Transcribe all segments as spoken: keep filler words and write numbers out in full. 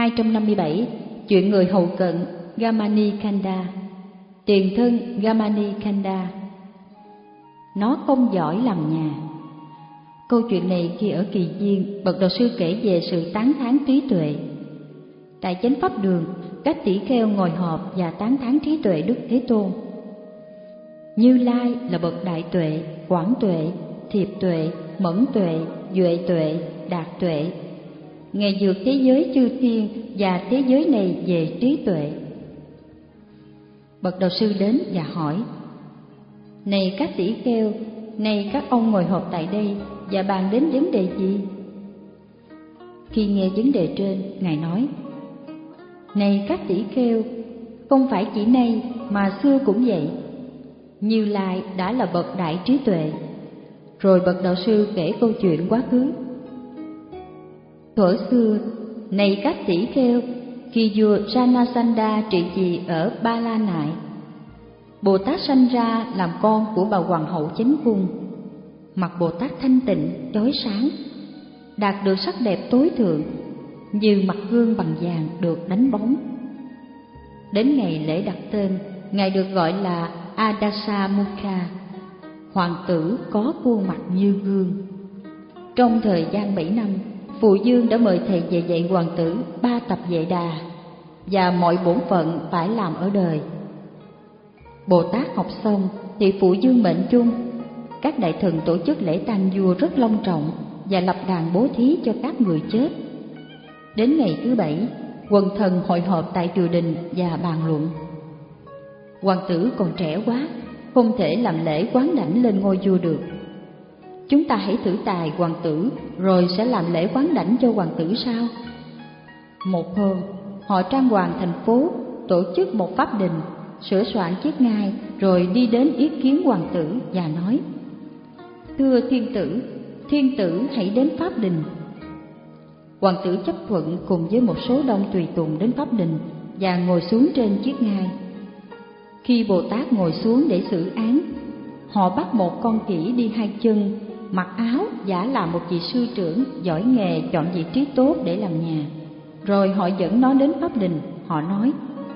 hai trăm năm mươi bảy. Chuyện người hầu cận Gamani Kanda. Tiền thân Gamani Kanda. Nó không giỏi làm nhà. Câu chuyện này khi ở Kỳ Viên, bậc đạo sư kể về sự tán thán trí tuệ. Tại chánh pháp đường, các tỷ kheo ngồi họp và tán thán trí tuệ Đức Thế Tôn. Như Lai là bậc đại tuệ, quảng tuệ, thiệp tuệ, mẫn tuệ, duệ tuệ, đạt tuệ. Ngài vượt thế giới chư thiên và thế giới này về trí tuệ. Bậc đạo sư đến và hỏi: Này các tỷ kheo, này các ông ngồi họp tại đây và bàn đến vấn đề gì? Khi nghe vấn đề trên, Ngài nói: Này các tỷ kheo, không phải chỉ nay mà xưa cũng vậy. Như Lai đã là bậc đại trí tuệ. Rồi bậc đạo sư kể câu chuyện quá khứ. Thuở xưa, này các tỷ kheo, khi vua Janasanda trị vì ở Ba La Nại, Bồ Tát sanh ra làm con của bà hoàng hậu chánh cung. Mặt Bồ Tát thanh tịnh, chói sáng, đạt được sắc đẹp tối thượng, như mặt gương bằng vàng được đánh bóng. Đến ngày lễ đặt tên, Ngài được gọi là Adasamukha, hoàng tử có khuôn mặt như gương. Trong thời gian bảy năm, Phụ Dương đã mời thầy về dạy hoàng tử ba tập Vệ Đà và mọi bổn phận phải làm ở đời. Bồ Tát học xong thì Phụ Dương mệnh chung. Các đại thần tổ chức lễ tang vua rất long trọng và lập đàn bố thí cho các người chết. Đến ngày thứ bảy, quần thần hội họp tại triều đình và bàn luận. Hoàng tử còn trẻ quá, không thể làm lễ quán đảnh lên ngôi vua được. Chúng ta hãy thử tài hoàng tử, rồi sẽ làm lễ quán đảnh cho hoàng tử sao? Một hôm, họ trang hoàng thành phố, tổ chức một pháp đình, sửa soạn chiếc ngai, rồi đi đến ý kiến hoàng tử và nói: Thưa thiên tử, thiên tử hãy đến pháp đình. Hoàng tử chấp thuận cùng với một số đông tùy tùng đến pháp đình và ngồi xuống trên chiếc ngai. Khi Bồ Tát ngồi xuống để xử án, họ bắt một con khỉ đi hai chân, mặc áo giả làm một vị sư trưởng giỏi nghề chọn vị trí tốt để làm nhà. Rồi họ dẫn nó đến pháp đình. Họ nói: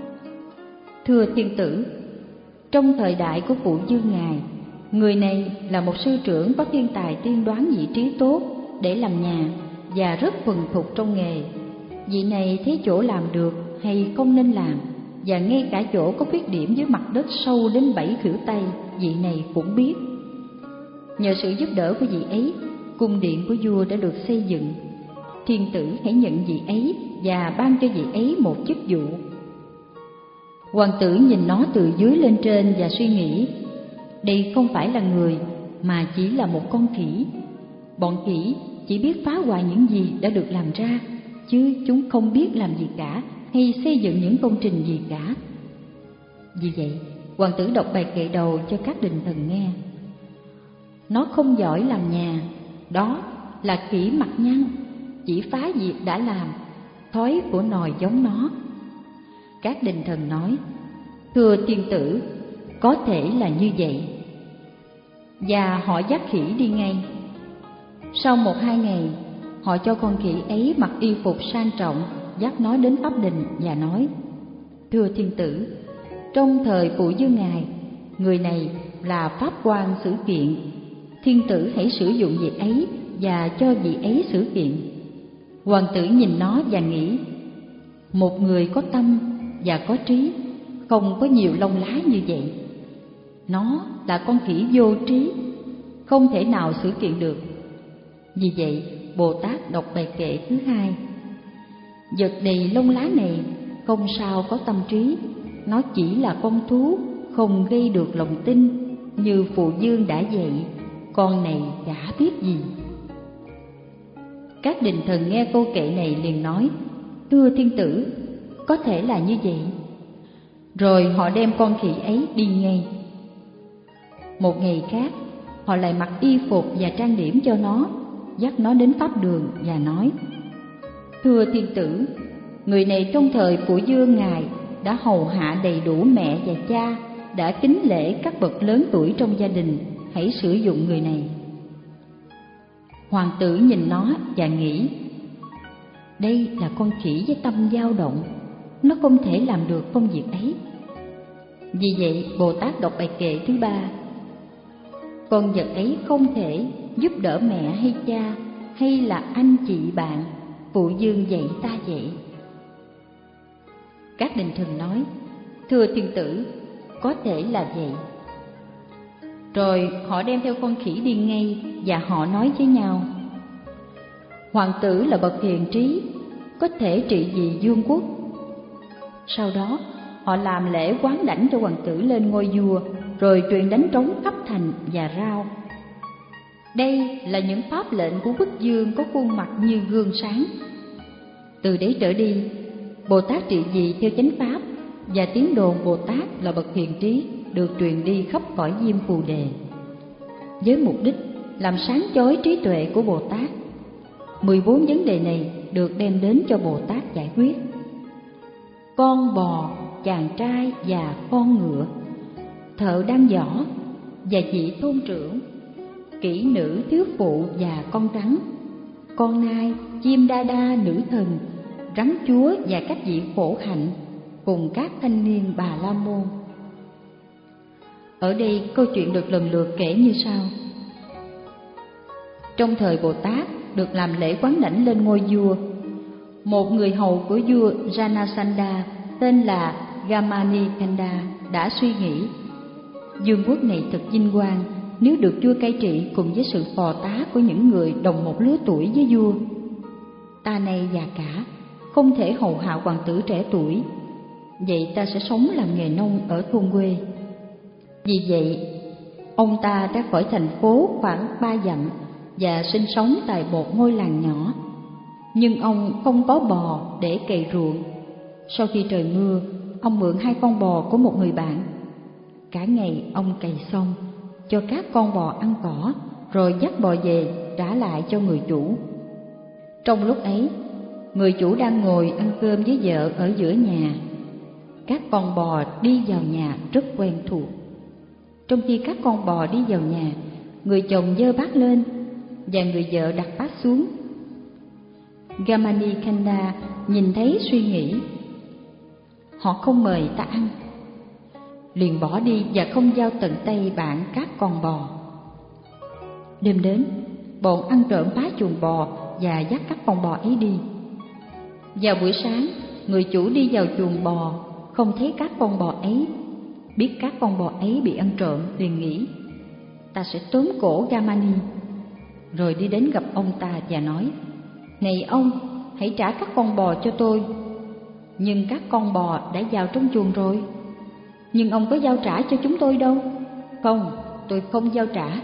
Thưa thiên tử, trong thời đại của Phụ Dương ngài, người này là một sư trưởng có thiên tài tiên đoán vị trí tốt để làm nhà và rất thuần thục trong nghề. Vị này thấy chỗ làm được hay không nên làm, và ngay cả chỗ có khuyết điểm dưới mặt đất sâu đến bảy khuỷu tay, vị này cũng biết. Nhờ sự giúp đỡ của vị ấy, cung điện của vua đã được xây dựng. Thiên tử hãy nhận vị ấy và ban cho vị ấy một chức vụ. Hoàng tử nhìn nó từ dưới lên trên và suy nghĩ: đây không phải là người mà chỉ là một con khỉ. Bọn khỉ chỉ biết phá hoại những gì đã được làm ra, chứ chúng không biết làm gì cả hay xây dựng những công trình gì cả. Vì vậy, hoàng tử đọc bài kệ đầu cho các đình thần nghe. Nó không giỏi làm nhà, đó là khỉ mặt nhăn, chỉ phá việc đã làm, thói của nòi giống nó. Các đình thần nói: Thưa thiên tử, có thể là như vậy. Và họ dắt khỉ đi ngay. Sau một hai ngày, họ cho con khỉ ấy mặc y phục sang trọng, dắt nó đến pháp đình và nói: Thưa thiên tử, trong thời Phụ Dương ngài, người này là pháp quan xử kiện. Thiên tử hãy sử dụng vị ấy và cho vị ấy xử kiện. Hoàng tử nhìn nó và nghĩ: một người có tâm và có trí, không có nhiều lông lá như vậy. Nó là con khỉ vô trí, không thể nào xử kiện được. Vì vậy, Bồ Tát đọc bài kệ thứ hai: vật đầy lông lá này không sao có tâm trí, nó chỉ là con thú, không gây được lòng tin, như Phụ Dương đã dạy, con này chả biết gì. Các đình thần nghe câu kệ này liền nói: Thưa thiên tử, có thể là như vậy. Rồi họ đem con khỉ ấy đi ngay. Một ngày khác, họ lại mặc y phục và trang điểm cho nó, dắt nó đến pháp đường và nói: Thưa thiên tử, người này trong thời Phụ Dương ngài đã hầu hạ đầy đủ mẹ và cha, đã kính lễ các bậc lớn tuổi trong gia đình, hãy sử dụng người này. Hoàng tử nhìn nó và nghĩ: Đây là con khỉ với tâm dao động, nó không thể làm được công việc ấy. Vì vậy, Bồ Tát đọc bài kệ thứ ba: con vật ấy không thể giúp đỡ mẹ hay cha, hay là anh chị bạn, phụ dương dạy ta vậy. Các đình thần nói: thưa thiên tử, có thể là vậy. Rồi họ đem theo con khỉ đi ngay, và họ nói với nhau: hoàng tử là bậc hiền trí, có thể trị vì vương quốc. Sau đó họ làm lễ quán đảnh cho hoàng tử lên ngôi vua, rồi truyền đánh trống khắp thành và rao. Đây là những pháp lệnh của quốc vương có khuôn mặt như gương sáng. Từ đấy trở đi, Bồ Tát trị vì theo chánh pháp, và tiếng đồn Bồ Tát là bậc hiền trí được truyền đi khắp cõi Diêm Phù Đề. Với mục đích làm sáng chói trí tuệ của Bồ Tát, mười bốn vấn đề này được đem đến cho Bồ Tát giải quyết. Con bò, chàng trai và con ngựa, thợ đan giỏ và vị thôn trưởng, kỹ nữ thiếu phụ và con rắn, con nai, chim đa đa nữ thần, rắn chúa và các vị khổ hạnh, cùng các thanh niên Bà La Môn. Ở đây câu chuyện được lần lượt kể như sau. Trong thời Bồ Tát được làm lễ quán đảnh lên ngôi vua, một người hầu của vua Janasandha tên là Gamani-kanda đã suy nghĩ: vương quốc này thật vinh quang nếu được vua cai trị cùng với sự phò tá của những người đồng một lứa tuổi với vua. Ta này già cả, không thể hầu hạ hoàng tử trẻ tuổi, vậy ta sẽ sống làm nghề nông ở thôn quê. Vì vậy, ông ta ra khỏi thành phố khoảng ba dặm và sinh sống tại một ngôi làng nhỏ. Nhưng ông không có bò để cày ruộng. Sau khi trời mưa, ông mượn hai con bò của một người bạn. Cả ngày ông cày xong, cho các con bò ăn cỏ, rồi dắt bò về trả lại cho người chủ. Trong lúc ấy, người chủ đang ngồi ăn cơm với vợ ở giữa nhà. Các con bò đi vào nhà rất quen thuộc. Trong khi các con bò đi vào nhà, người chồng giơ bát lên và người vợ đặt bát xuống. Gamani-kanda nhìn thấy suy nghĩ: họ không mời ta ăn, liền bỏ đi và không giao tận tay bạn các con bò. Đêm đến, bọn ăn trộm phá chuồng bò và dắt các con bò ấy đi. Vào buổi sáng, người chủ đi vào chuồng bò, không thấy các con bò ấy. Biết các con bò ấy bị ăn trộm, liền nghĩ: ta sẽ tóm cổ Gamani. Rồi đi đến gặp ông ta và nói: này ông, hãy trả các con bò cho tôi. Nhưng các con bò đã vào trong chuồng rồi. Nhưng ông có giao trả cho chúng tôi đâu. Không, tôi không giao trả.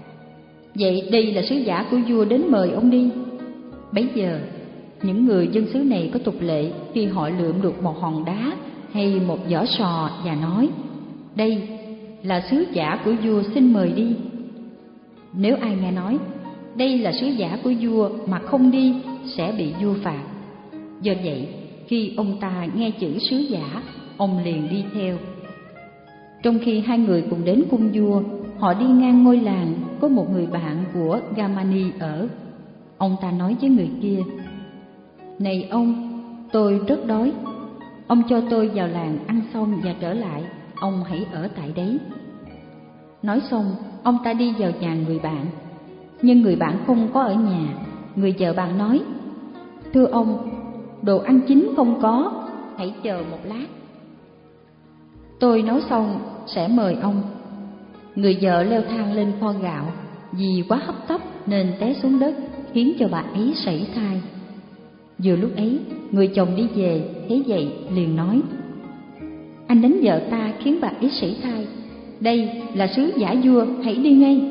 Vậy đây là sứ giả của vua đến mời ông đi. Bấy giờ, những người dân xứ này có tục lệ khi họ lượm được một hòn đá hay một vỏ sò và nói: đây là sứ giả của vua, xin mời đi. Nếu ai nghe nói đây là sứ giả của vua mà không đi sẽ bị vua phạt. Do vậy, khi ông ta nghe chữ sứ giả, ông liền đi theo. Trong khi hai người cùng đến cung vua, họ đi ngang ngôi làng có một người bạn của Gamani ở. Ông ta nói với người kia: này ông, tôi rất đói. Ông cho tôi vào làng ăn xong và trở lại, ông hãy ở tại đấy. Nói xong, ông ta đi vào nhà người bạn. Nhưng người bạn không có ở nhà. Người vợ bạn nói: thưa ông, đồ ăn chín không có, hãy chờ một lát. Tôi nấu xong sẽ mời ông. Người vợ leo thang lên kho gạo, vì quá hấp tấp nên té xuống đất, khiến cho bà ấy sảy thai. Vừa lúc ấy, người chồng đi về, thấy vậy liền nói: anh đánh vợ ta khiến bà ấy sảy thai. Đây là sứ giả vua, hãy đi ngay.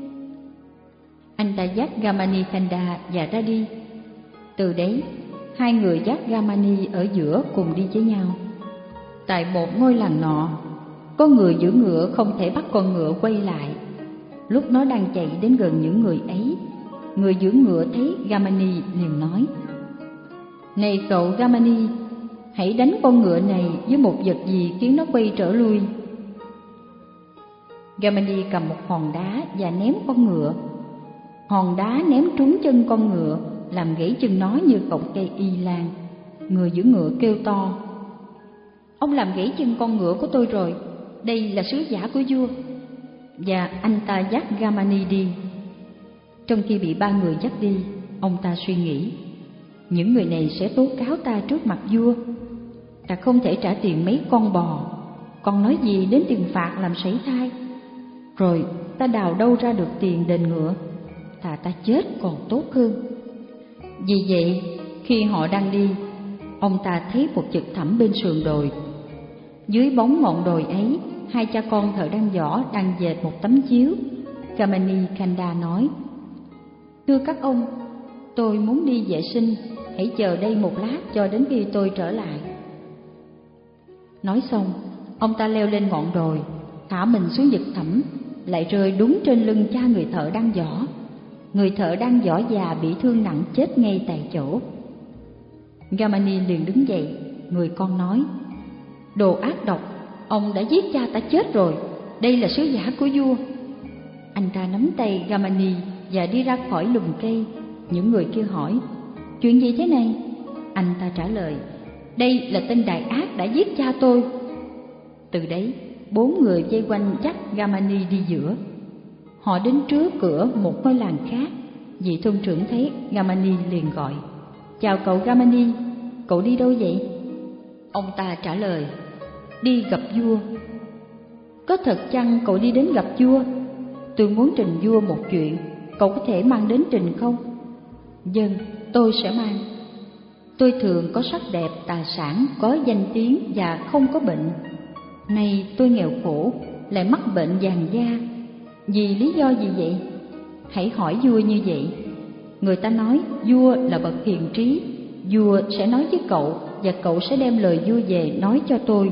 Anh ta dắt Gamani-kanda và ra đi. Từ đấy, hai người dắt Gamani ở giữa cùng đi với nhau. Tại một ngôi làng nọ, có người giữ ngựa không thể bắt con ngựa quay lại. Lúc nó đang chạy đến gần những người ấy, người giữ ngựa thấy Gamani liền nói: này cậu Gamani, hãy đánh con ngựa này với một vật gì khiến nó quay trở lui. Gamani cầm một hòn đá và ném con ngựa. Hòn đá ném trúng chân con ngựa, làm gãy chân nó như cọng cây y lan. Người giữ ngựa kêu to: "Ông làm gãy chân con ngựa của tôi rồi, đây là sứ giả của vua." Và anh ta dắt Gamani đi. Trong khi bị ba người dắt đi, ông ta suy nghĩ: những người này sẽ tố cáo ta trước mặt vua. Ta không thể trả tiền mấy con bò, còn nói gì đến tiền phạt làm sảy thai. Rồi ta đào đâu ra được tiền đền ngựa? Thà ta chết còn tốt hơn. Vì vậy, khi họ đang đi, ông ta thấy một vực thẳm bên sườn đồi. Dưới bóng ngọn đồi ấy, hai cha con thợ đan giỏ đang dệt một tấm chiếu. Gamani Kanda nói: "Thưa các ông, tôi muốn đi vệ sinh, hãy chờ đây một lát cho đến khi tôi trở lại." Nói xong, ông ta leo lên ngọn đồi, thả mình xuống vực thẳm, lại rơi đúng trên lưng cha người thợ đan giỏ. Người thợ đan giỏ già bị thương nặng chết ngay tại chỗ. Gamani liền đứng dậy, người con nói: "Đồ ác độc, ông đã giết cha ta chết rồi, đây là sứ giả của vua." Anh ta nắm tay Gamani và đi ra khỏi lùm cây. Những người kia hỏi: "Chuyện gì thế này?" Anh ta trả lời: "Đây là tên đại ác đã giết cha tôi." Từ đấy, bốn người vây quanh dắt Gamani đi giữa. Họ đến trước cửa một ngôi làng khác. Vị thôn trưởng thấy Gamani liền gọi: "Chào cậu Gamani, cậu đi đâu vậy?" Ông ta trả lời: "Đi gặp vua." "Có thật chăng cậu đi đến gặp vua? Tôi muốn trình vua một chuyện, cậu có thể mang đến trình không?" "Vâng, tôi sẽ mang. Tôi thường có sắc đẹp, tài sản, có danh tiếng và không có bệnh. Nay tôi nghèo khổ, lại mắc bệnh vàng da. Vì lý do gì vậy? Hãy hỏi vua như vậy. Người ta nói vua là bậc hiền trí. Vua sẽ nói với cậu, và cậu sẽ đem lời vua về nói cho tôi."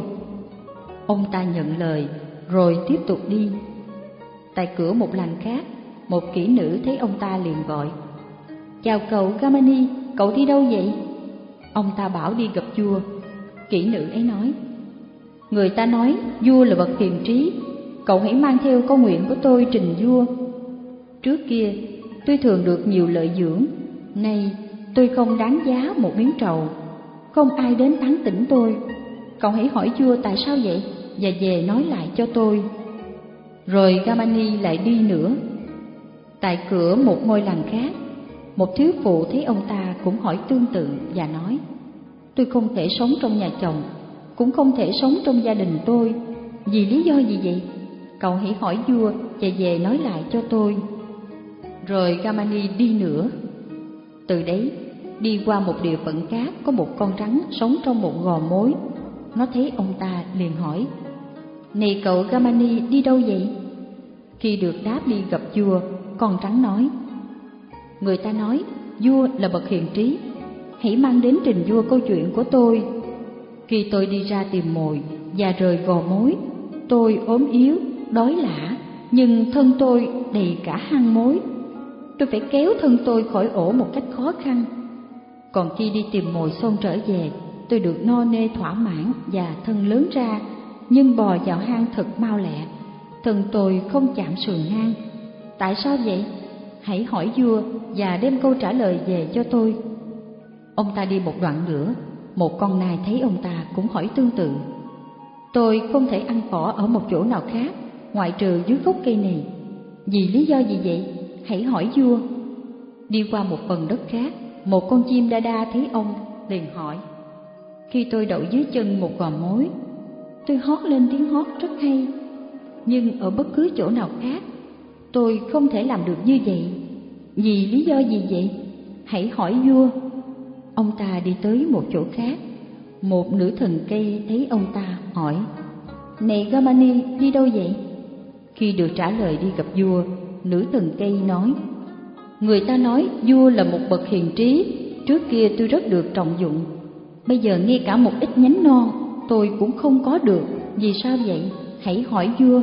Ông ta nhận lời, rồi tiếp tục đi. Tại cửa một làng khác, một kỹ nữ thấy ông ta liền gọi: "Chào cậu Gamani, cậu đi đâu vậy?" Ông ta bảo đi gặp vua. Kỹ nữ ấy nói: "Người ta nói vua là bậc hiền trí, cậu hãy mang theo câu nguyện của tôi trình vua. Trước kia tôi thường được nhiều lợi dưỡng, nay tôi không đáng giá một miếng trầu, không ai đến tán tỉnh tôi. Cậu hãy hỏi vua tại sao vậy, và về nói lại cho tôi." Rồi Gamani lại đi nữa. Tại cửa một ngôi làng khác, một thiếu phụ thấy ông ta cũng hỏi tương tự và nói: "Tôi không thể sống trong nhà chồng, cũng không thể sống trong gia đình tôi. Vì lý do gì vậy? Cậu hãy hỏi vua và về nói lại cho tôi." Rồi Gamani đi nữa. Từ đấy, đi qua một địa phận khác, có một con rắn sống trong một gò mối. Nó thấy ông ta liền hỏi: "Này cậu Gamani, đi đâu vậy?" Khi được đáp đi gặp vua, con rắn nói: "Người ta nói vua là bậc hiền trí, hãy mang đến trình vua câu chuyện của tôi. Khi tôi đi ra tìm mồi và rời gò mối, tôi ốm yếu, đói lả, nhưng thân tôi đầy cả hang mối. Tôi phải kéo thân tôi khỏi ổ một cách khó khăn. Còn khi đi tìm mồi xong trở về, tôi được no nê thỏa mãn và thân lớn ra, nhưng bò vào hang thật mau lẹ, thân tôi không chạm sườn hang. Tại sao vậy? Hãy hỏi vua và đem câu trả lời về cho tôi." Ông ta đi một đoạn nữa, một con nai thấy ông ta cũng hỏi tương tự: "Tôi không thể ăn cỏ ở một chỗ nào khác ngoại trừ dưới gốc cây này. Vì lý do gì vậy? Hãy hỏi vua." Đi qua một phần đất khác, một con chim đa đa thấy ông liền hỏi: "Khi tôi đậu dưới chân một gò mối, tôi hót lên tiếng hót rất hay, nhưng ở bất cứ chỗ nào khác tôi không thể làm được như vậy. Vì lý do gì vậy? Hãy hỏi vua." Ông ta đi tới một chỗ khác, một nữ thần cây thấy ông ta hỏi: "Này Gamani, đi đâu vậy?" Khi được trả lời đi gặp vua, nữ thần cây nói: "Người ta nói vua là một bậc hiền trí, trước kia tôi rất được trọng dụng, bây giờ ngay cả một ít nhánh non tôi cũng không có được. Vì sao vậy? Hãy hỏi vua."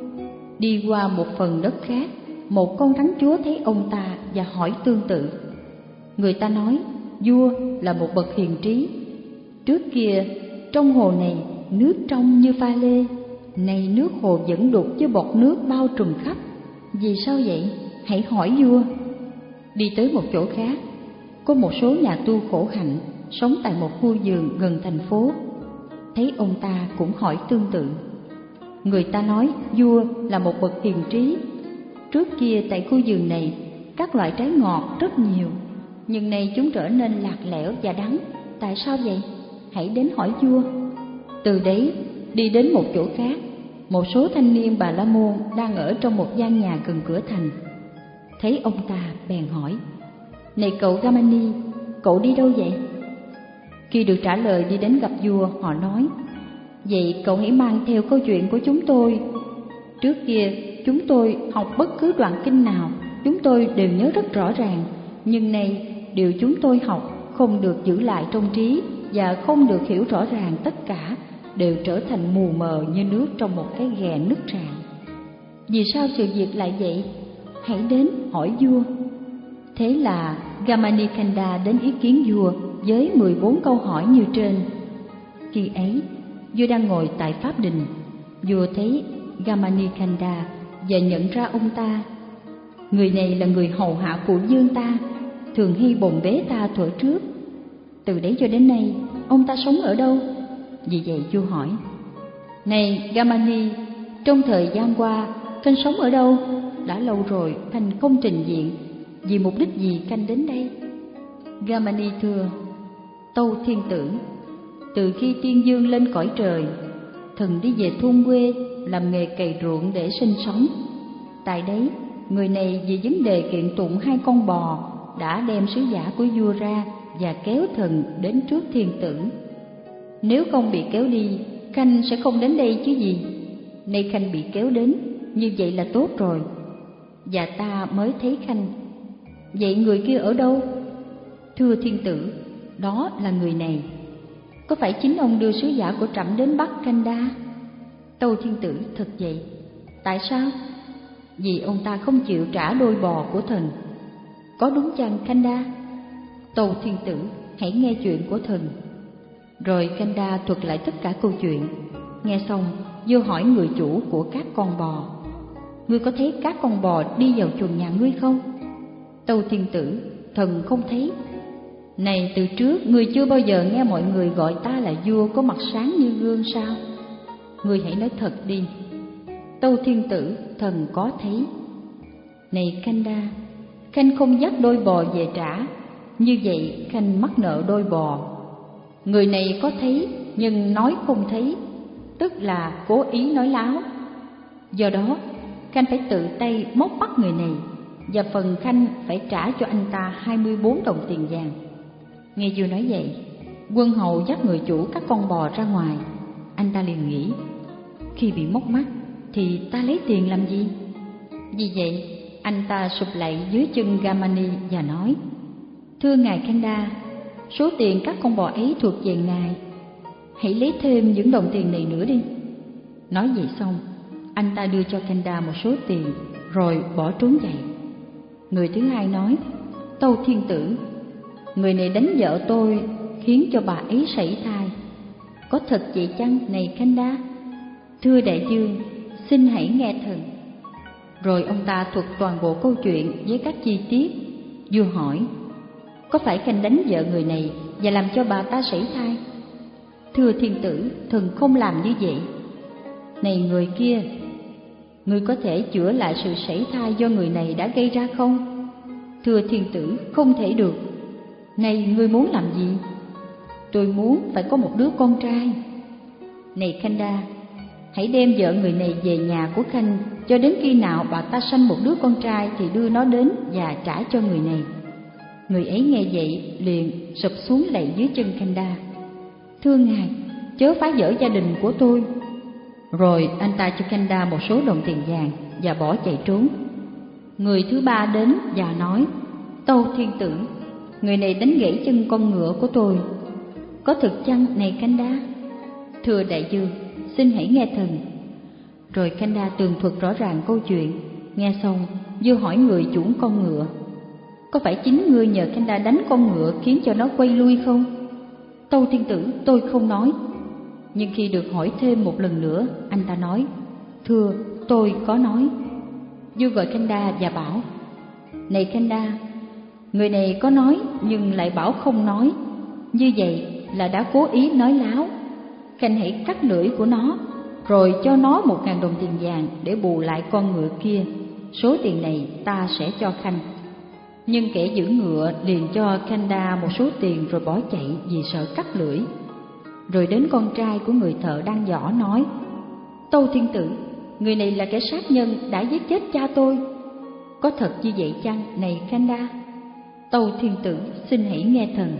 Đi qua một phần đất khác, một con rắn chúa thấy ông ta và hỏi tương tự. Người ta nói vua là một bậc hiền trí, trước kia trong hồ này nước trong như pha lê, nay nước hồ vẫn đục với bọt nước bao trùm khắp. Vì sao vậy? Hãy hỏi vua. Đi tới một chỗ khác, có một số nhà tu khổ hạnh sống tại một khu vườn gần thành phố. Thấy ông ta cũng hỏi tương tự. Người ta nói vua là một bậc hiền trí. Trước kia tại khu vườn này các loại trái ngọt rất nhiều, nhưng nay chúng trở nên lạc lẽo và đắng. Tại sao vậy? Hãy đến hỏi vua. Từ đấy đi đến một chỗ khác, một số thanh niên Bà La Môn đang ở trong một gian nhà gần cửa thành. Thấy ông ta bèn hỏi: Này cậu Gamani, cậu đi đâu vậy? Khi được trả lời đi đến gặp vua, họ nói: Vậy cậu hãy mang theo câu chuyện của chúng tôi. Trước kia chúng tôi học bất cứ đoạn kinh nào, chúng tôi đều nhớ rất rõ ràng, nhưng nay điều chúng tôi học không được giữ lại trong trí và không được hiểu rõ ràng, tất cả đều trở thành mù mờ như nước trong một cái ghè nứt rạn. Vì sao sự việc lại vậy? Hãy đến hỏi vua. Thế là Gamani Kanda đến ý kiến vua với mười bốn câu hỏi như trên. Khi ấy, vua đang ngồi tại pháp đình. Vua thấy Gamani Kanda và nhận ra ông ta. Người này là người hầu hạ phụ vương ta, thường hay bồng bế ta thuở trước. Từ đấy cho đến nay, ông ta sống ở đâu? Vì vậy vua hỏi: Này Gamani, trong thời gian qua, Khanh sống ở đâu? Đã lâu rồi Khanh không trình diện, vì mục đích gì Khanh đến đây? Gamani thưa: Tâu thiên tử, từ khi tiên dương lên cõi trời, thần đi về thôn quê làm nghề cày ruộng để sinh sống. Tại đấy, người này vì vấn đề kiện tụng hai con bò đã đem sứ giả của vua ra và kéo thần đến trước thiên tử. Nếu không bị kéo đi, Khanh sẽ không đến đây chứ gì. Nay Khanh bị kéo đến, như vậy là tốt rồi, và ta mới thấy Khanh. Vậy người kia ở đâu? Thưa thiên tử, đó là người này. Có phải chính ông đưa sứ giả của trẫm đến Bắc Kanda? Tâu thiên tử: Thật vậy. Tại sao? Vì ông ta không chịu trả đôi bò của thần. Có đúng chăng Kanda? Tâu thiên tử: Hãy nghe chuyện của thần. Rồi Kanda thuật lại tất cả câu chuyện. Nghe xong, vua hỏi người chủ của các con bò: Ngươi có thấy các con bò đi vào chuồng nhà ngươi không? Tâu thiên tử: Thần không thấy. Này, từ trước ngươi chưa bao giờ nghe mọi người gọi ta là vua có mặt sáng như gương sao? Ngươi hãy nói thật đi. Tâu thiên tử: Thần có thấy. Này Kanda, Khanh không dắt đôi bò về trả, như vậy Khanh mắc nợ đôi bò. Người này có thấy nhưng nói không thấy, tức là cố ý nói láo. Do đó Khanh phải tự tay móc bắt người này, và phần Khanh phải trả cho anh ta hai mươi bốn đồng tiền vàng. Nghe vua nói vậy, quân hầu dắt người chủ các con bò ra ngoài. Anh ta liền nghĩ: Khi bị móc mắt thì ta lấy tiền làm gì? Vì vậy anh ta sụp lạy dưới chân Gamani và nói: Thưa ngài Kanda, số tiền các con bò ấy thuộc về ngài, hãy lấy thêm những đồng tiền này nữa đi. Nói vậy xong, anh ta đưa cho Kanda một số tiền rồi bỏ trốn chạy. Người thứ hai nói: Tâu thiên tử, người này đánh vợ tôi khiến cho bà ấy sảy thai. Có thật vậy chăng này Kanda? Thưa đại vương, xin hãy nghe thần. Rồi ông ta thuật toàn bộ câu chuyện với các chi tiết. Vua hỏi: Có phải Khanh đánh vợ người này và làm cho bà ta sảy thai? Thưa thiên tử, thần không làm như vậy. Này người kia, ngươi có thể chữa lại sự sảy thai do người này đã gây ra không? Thưa thiên tử, không thể được. Này ngươi muốn làm gì? Tôi muốn phải có một đứa con trai. Này Kanda, hãy đem vợ người này về nhà của Khanh, cho đến khi nào bà ta sanh một đứa con trai thì đưa nó đến và trả cho người này. Người ấy nghe vậy liền sụp xuống lạy dưới chân Kanda: Thưa ngài, chớ phá vỡ gia đình của tôi. Rồi anh ta cho Kanda một số đồng tiền vàng và bỏ chạy trốn. Người thứ ba đến và nói: Tâu thiên tử, người này đánh gãy chân con ngựa của tôi. Có thực chăng này Kanda? Thưa đại vương, xin hãy nghe thần. Rồi Kanda tường thuật rõ ràng câu chuyện. Nghe xong, vua hỏi người chủ con ngựa: Có phải chính ngươi nhờ Kanda đánh con ngựa khiến cho nó quay lui không? Tâu thiên tử, tôi không nói. Nhưng khi được hỏi thêm một lần nữa, anh ta nói: Thưa, tôi có nói. Vua gọi Kanda và bảo: Này Kanda, Người này có nói nhưng lại bảo không nói, như vậy là đã cố ý nói láo. Khanh hãy cắt lưỡi của nó, rồi cho nó một ngàn đồng tiền vàng để bù lại con ngựa kia. Số tiền này ta sẽ cho Khanh. Nhưng kẻ giữ ngựa liền cho Khanda một số tiền rồi bỏ chạy vì sợ cắt lưỡi. Rồi đến con trai của người thợ đang võ nói: Tâu thiên tử, người này là kẻ sát nhân đã giết chết cha tôi. Có thật như vậy chăng, này Khanda? Tâu thiên tử, xin hãy nghe thần.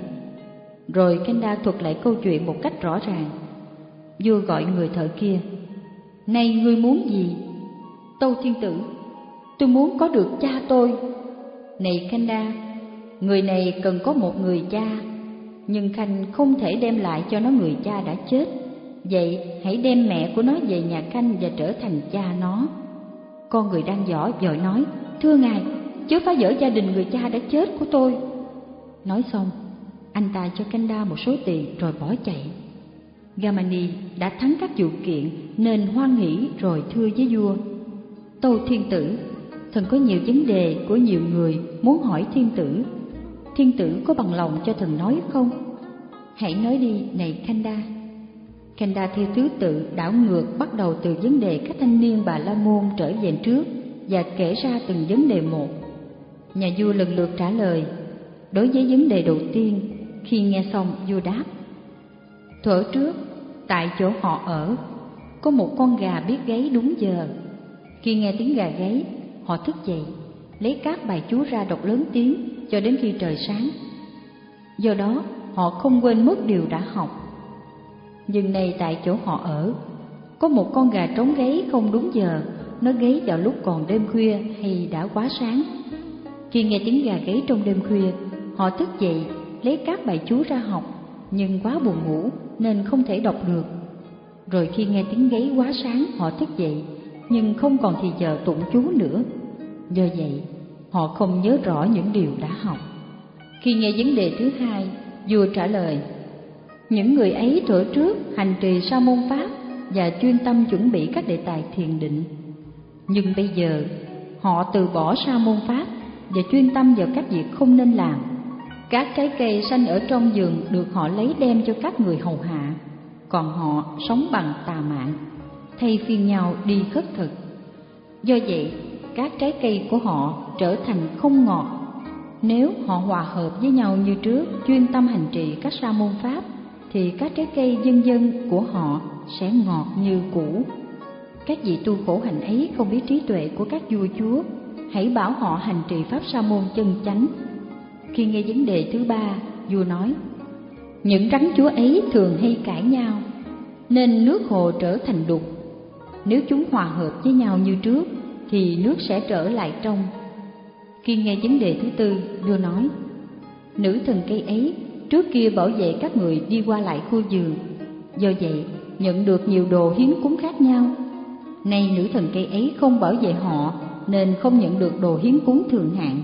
Rồi Khanda thuật lại câu chuyện một cách rõ ràng. Vua gọi người thợ kia: Này, ngươi muốn gì? Tâu thiên tử, tôi muốn có được cha tôi. Này Khanda, người này cần có một người cha, nhưng Khanh không thể đem lại cho nó người cha đã chết. Vậy hãy đem mẹ của nó về nhà Khanh và trở thành cha nó. Con người đang võ vội nói: Thưa ngài, chớ phá vỡ gia đình người cha đã chết của tôi. Nói xong, anh ta cho Khanda một số tiền rồi bỏ chạy. Gamani đã thắng các vụ kiện nên hoan hỉ rồi thưa với vua: Tâu thiên tử, thần có nhiều vấn đề của nhiều người muốn hỏi thiên tử. Thiên tử có bằng lòng cho thần nói không? Hãy nói đi, này Khanda. Khanda theo thứ tự đảo ngược, bắt đầu từ vấn đề các thanh niên Bà La Môn trở về trước và kể ra từng vấn đề một. Nhà vua lần lượt trả lời. Đối với vấn đề đầu tiên, khi nghe xong, vua đáp: Thuở trước, tại chỗ họ ở, có một con gà biết gáy đúng giờ. Khi nghe tiếng gà gáy, họ thức dậy, lấy các bài chú ra đọc lớn tiếng cho đến khi trời sáng. Do đó, họ không quên mất điều đã học. Nhưng nay tại chỗ họ ở, có một con gà trống gáy không đúng giờ. Nó gáy vào lúc còn đêm khuya hay đã quá sáng. Khi nghe tiếng gà gáy trong đêm khuya, họ thức dậy, lấy các bài chú ra học, nhưng quá buồn ngủ nên không thể đọc được. Rồi khi nghe tiếng gáy quá sáng, họ thức dậy, nhưng không còn thì giờ tụng chú nữa. Do vậy, họ không nhớ rõ những điều đã học. Khi nghe vấn đề thứ hai, vua trả lời: Những người ấy thuở trước hành trì sa môn pháp và chuyên tâm chuẩn bị các đề tài thiền định. Nhưng bây giờ, họ từ bỏ sa môn pháp và chuyên tâm vào các việc không nên làm. Các trái cây xanh ở trong vườn được họ lấy đem cho các người hầu hạ, còn họ sống bằng tà mạn, thay phiên nhau đi khất thực. Do vậy, các trái cây của họ trở thành không ngọt. Nếu họ hòa hợp với nhau như trước, chuyên tâm hành trì các sa môn pháp, thì các trái cây dân dân của họ sẽ ngọt như cũ. Các vị tu khổ hạnh ấy không biết trí tuệ của các vua chúa, hãy bảo họ hành trì pháp sa môn chân chánh. Khi nghe vấn đề thứ ba, vua nói: Những rắn chúa ấy thường hay cãi nhau, nên nước hồ trở thành đục. Nếu chúng hòa hợp với nhau như trước, thì nước sẽ trở lại trong. Khi nghe vấn đề thứ tư, vua nói: Nữ thần cây ấy trước kia bảo vệ các người đi qua lại khu vườn, do vậy nhận được nhiều đồ hiến cúng khác nhau. Nay nữ thần cây ấy không bảo vệ họ nên không nhận được đồ hiến cúng thường hạn.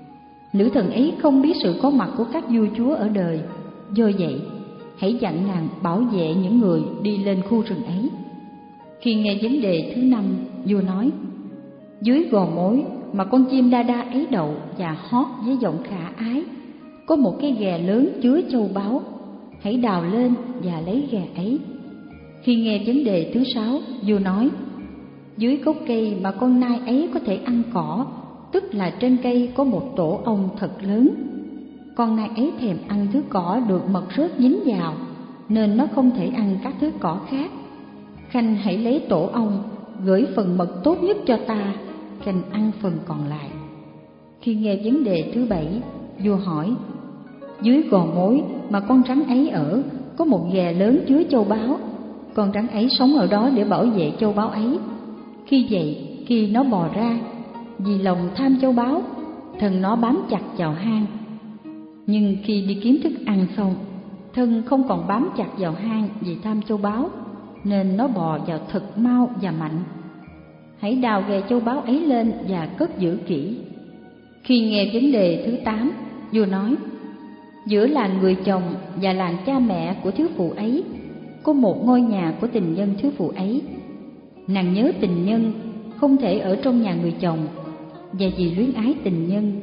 Nữ thần ấy không biết sự có mặt của các vua chúa ở đời, do vậy hãy dặn nàng bảo vệ những người đi lên khu rừng ấy. Khi nghe vấn đề thứ năm, vua nói: Dưới gò mối mà con chim đa đa ấy đậu và hót với giọng khả ái, có một cái ghè lớn chứa châu báu. Hãy đào lên và lấy ghè ấy. Khi nghe vấn đề thứ sáu, vua nói: Dưới gốc cây mà con nai ấy có thể ăn cỏ, tức là trên cây có một tổ ong thật lớn. Con nai ấy thèm ăn thứ cỏ được mật rớt dính vào, nên nó không thể ăn các thứ cỏ khác. Khanh hãy lấy tổ ong, gửi phần mật tốt nhất cho ta, Khanh ăn phần còn lại. Khi nghe vấn đề thứ bảy, vua hỏi: Dưới gò mối mà con rắn ấy ở, có một ghè lớn chứa châu báu. Con rắn ấy sống ở đó để bảo vệ châu báu ấy. Khi vậy, khi nó bò ra, vì lòng tham châu báu, thân nó bám chặt vào hang. Nhưng khi đi kiếm thức ăn xong, thân không còn bám chặt vào hang vì tham châu báu, nên nó bò vào thật mau và mạnh. Hãy đào ghè châu báu ấy lên và cất giữ kỹ. Khi nghe vấn đề thứ tám, vua nói: Giữa làng người chồng và làng cha mẹ của thiếu phụ ấy, có một ngôi nhà của tình nhân thiếu phụ ấy. Nàng nhớ tình nhân không thể ở trong nhà người chồng, và vì luyến ái tình nhân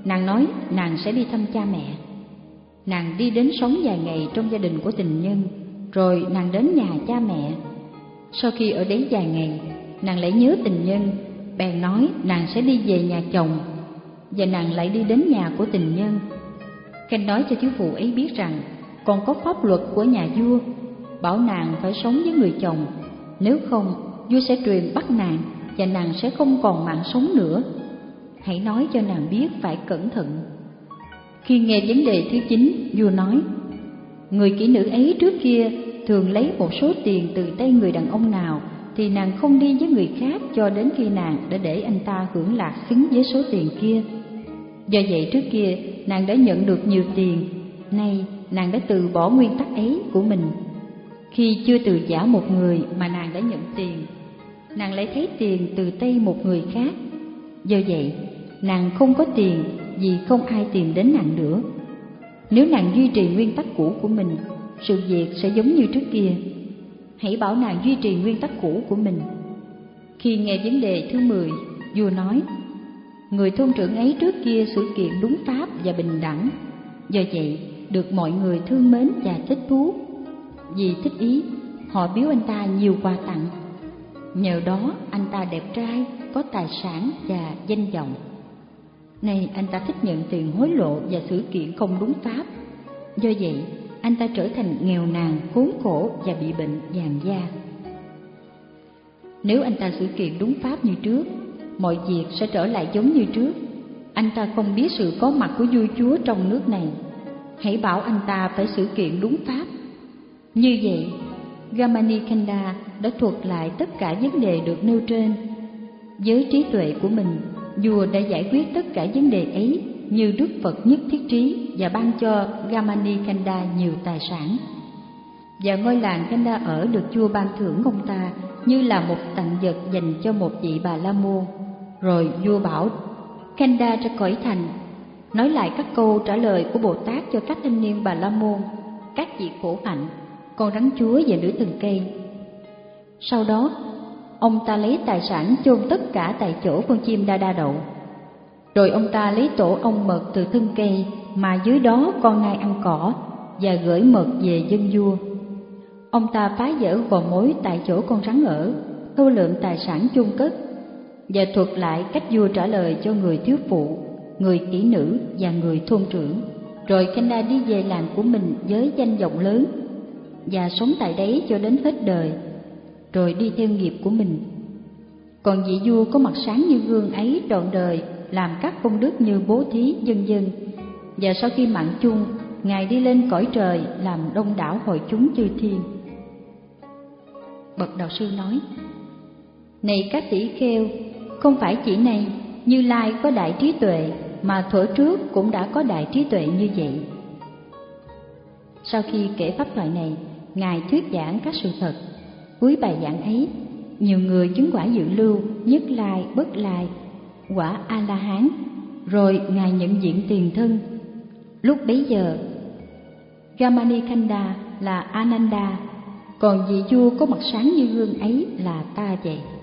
nàng nói nàng sẽ đi thăm cha mẹ. Nàng đi đến sống vài ngày trong gia đình của tình nhân, rồi nàng đến nhà cha mẹ. Sau khi ở đấy vài ngày, nàng lại nhớ tình nhân, bèn nói nàng sẽ đi về nhà chồng, và nàng lại đi đến nhà của tình nhân. Khanh nói cho thiếu phụ ấy biết rằng còn có pháp luật của nhà vua, bảo nàng phải sống với người chồng, nếu không vua sẽ truyền bắt nàng và nàng sẽ không còn mạng sống nữa. Hãy nói cho nàng biết phải cẩn thận. Khi nghe vấn đề thứ chín, vua nói: người kỹ nữ ấy trước kia thường lấy một số tiền từ tay người đàn ông nào thì nàng không đi với người khác cho đến khi nàng đã để anh ta hưởng lạc xứng với số tiền kia. Do vậy trước kia nàng đã nhận được nhiều tiền, nay nàng đã từ bỏ nguyên tắc ấy của mình. Khi chưa từ giã một người mà nàng đã nhận tiền, nàng lại thấy tiền từ tay một người khác. Do vậy nàng không có tiền vì không ai tìm đến nàng nữa. Nếu nàng duy trì nguyên tắc cũ của mình, sự việc sẽ giống như trước kia. Hãy bảo nàng duy trì nguyên tắc cũ của mình. Khi nghe vấn đề thứ mười, vua nói: người thôn trưởng ấy trước kia xử kiện đúng pháp và bình đẳng, do vậy được mọi người thương mến và thích thú. Vì thích ý, họ biếu anh ta nhiều quà tặng. Nhờ đó anh ta đẹp trai, có tài sản và danh vọng. Nay anh ta thích nhận tiền hối lộ và xử kiện không đúng pháp. Do vậy anh ta trở thành nghèo nàn, khốn khổ và bị bệnh vàng da. Nếu anh ta xử kiện đúng pháp như trước, mọi việc sẽ trở lại giống như trước. Anh ta không biết sự có mặt của vua chúa trong nước này. Hãy bảo anh ta phải xử kiện đúng pháp. Như vậy, Gamani Kanda đã thuật lại tất cả vấn đề được nêu trên. Với trí tuệ của mình, vua đã giải quyết tất cả vấn đề ấy như Đức Phật nhất thiết trí và ban cho Gamani Kanda nhiều tài sản. Và ngôi làng Kanda ở được vua ban thưởng ông ta như là một tặng vật dành cho một vị Bà La Môn. Rồi vua bảo Kanda ra khỏi thành, nói lại các câu trả lời của Bồ Tát cho các thanh niên Bà La Môn, các vị khổ hạnh, con rắn chúa và nữ thần cây. Sau đó, ông ta lấy tài sản chôn tất cả tại chỗ con chim đa đa đậu. Rồi ông ta lấy tổ ong mật từ thân cây mà dưới đó con nai ăn cỏ và gửi mật về dân vua. Ông ta phá vỡ gò mối tại chỗ con rắn ở, thu lượm tài sản chôn cất, và thuật lại cách vua trả lời cho người thiếu phụ, người kỹ nữ và người thôn trưởng. Rồi Kanda đi về làng của mình với danh vọng lớn và sống tại đấy cho đến hết đời, rồi đi theo nghiệp của mình. Còn vị vua có mặt sáng như gương ấy trọn đời làm các công đức như bố thí vân vân. Và sau khi mạng chung, ngài đi lên cõi trời làm đông đảo hội chúng chư thiên. Bậc đạo sư nói: này các tỷ kheo, không phải chỉ này Như Lai có đại trí tuệ, mà thuở trước cũng đã có đại trí tuệ như vậy. Sau khi kể pháp thoại này, ngài thuyết giảng các sự thật. Cuối bài giảng ấy, nhiều người chứng quả dự lưu, nhất lai, bất lai, quả A La Hán. Rồi ngài nhận diện tiền thân. Lúc bấy giờ, Gamani Kanda là Ananda, còn vị vua có mặt sáng như gương ấy là ta vậy.